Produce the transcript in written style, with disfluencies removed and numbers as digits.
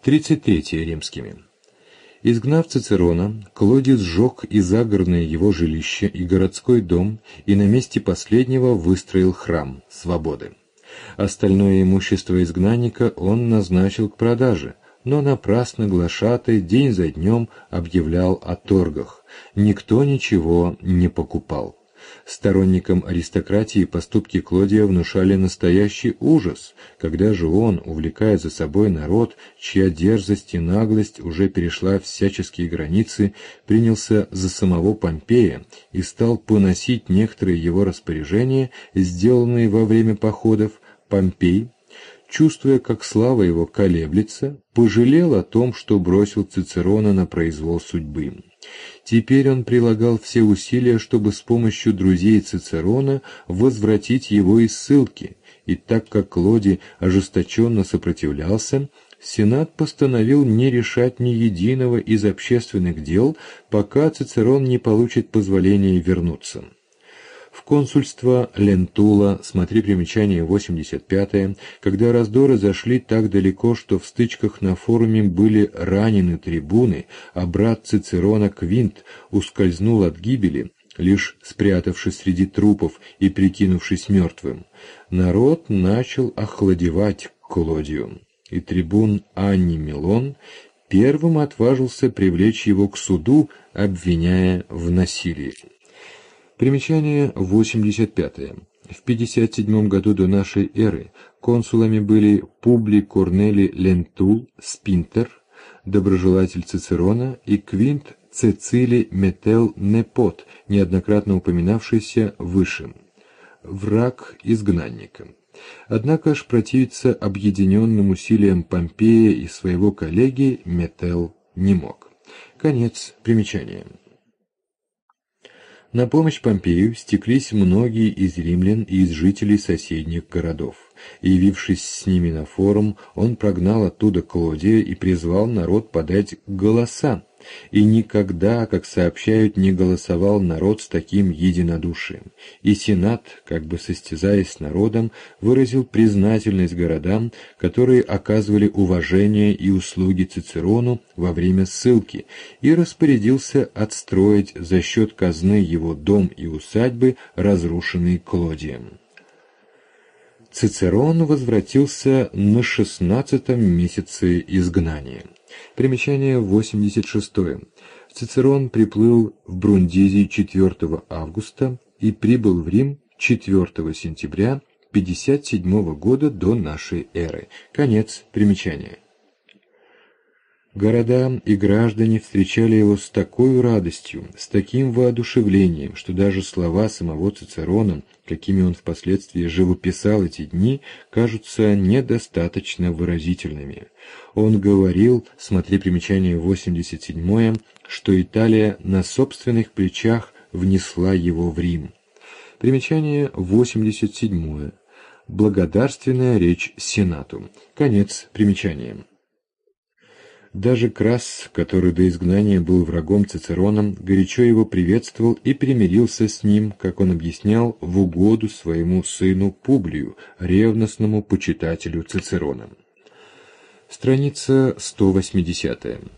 33 римскими. Изгнав Цицерона, Клодий сжег и загородное его жилище, и городской дом, и на месте последнего выстроил храм свободы. Остальное имущество изгнанника он назначил к продаже, но напрасно глашатай день за днем объявлял о торгах. Никто ничего не покупал. Сторонникам аристократии поступки Клодия внушали настоящий ужас. Когда же он, увлекая за собой народ, чья дерзость и наглость уже перешла всяческие границы, принялся за самого Помпея и стал поносить некоторые его распоряжения, сделанные во время походов, Помпей, чувствуя, как слава его колеблется, пожалел о том, что бросил Цицерона на произвол судьбы. Теперь он прилагал все усилия, чтобы с помощью друзей Цицерона возвратить его из ссылки, и так как Клодий ожесточенно сопротивлялся, Сенат постановил не решать ни единого из общественных дел, пока Цицерон не получит позволения вернуться. В консульство Лентула, смотри примечание 85, когда раздоры зашли так далеко, что в стычках на форуме были ранены трибуны, а брат Цицерона Квинт ускользнул от гибели, лишь спрятавшись среди трупов и прикинувшись мертвым, народ начал охладевать к Клодию, и трибун Анний Милон первым отважился привлечь его к суду, обвиняя в насилии. Примечание 85. В 57 году до нашей эры консулами были Публий Корнелий Лентул Спинтер, доброжелатель Цицерона, и Квинт Цецилий Метел Непот, неоднократно упоминавшийся выше, враг изгнанника. Однако ж противиться объединенным усилиям Помпея и своего коллеги Метел не мог. Конец примечания. На помощь Помпею стеклись многие из римлян и из жителей соседних городов. Явившись с ними на форум, он прогнал оттуда Клодия и призвал народ подать голоса. И никогда, как сообщают, не голосовал народ с таким единодушием. И Сенат, как бы состязаясь с народом, выразил признательность городам, которые оказывали уважение и услуги Цицерону во время ссылки, и распорядился отстроить за счет казны его дом и усадьбы, разрушенные Клодием. Цицерон возвратился на 16-м месяце изгнания. Примечание 86. Цицерон приплыл в Брундизий 4 августа и прибыл в Рим 4 сентября 57 года до нашей эры. Конец примечания. Города и граждане встречали его с такой радостью, с таким воодушевлением, что даже слова самого Цицерона, какими он впоследствии живописал эти дни, кажутся недостаточно выразительными. Он говорил, смотри примечание 87, что Италия на собственных плечах внесла его в Рим. Примечание 87. Благодарственная речь Сенату. Конец примечания. Даже Крас, который до изгнания был врагом Цицерона, горячо его приветствовал и примирился с ним, как он объяснял, в угоду своему сыну Публию, ревностному почитателю Цицерона. Страница 180.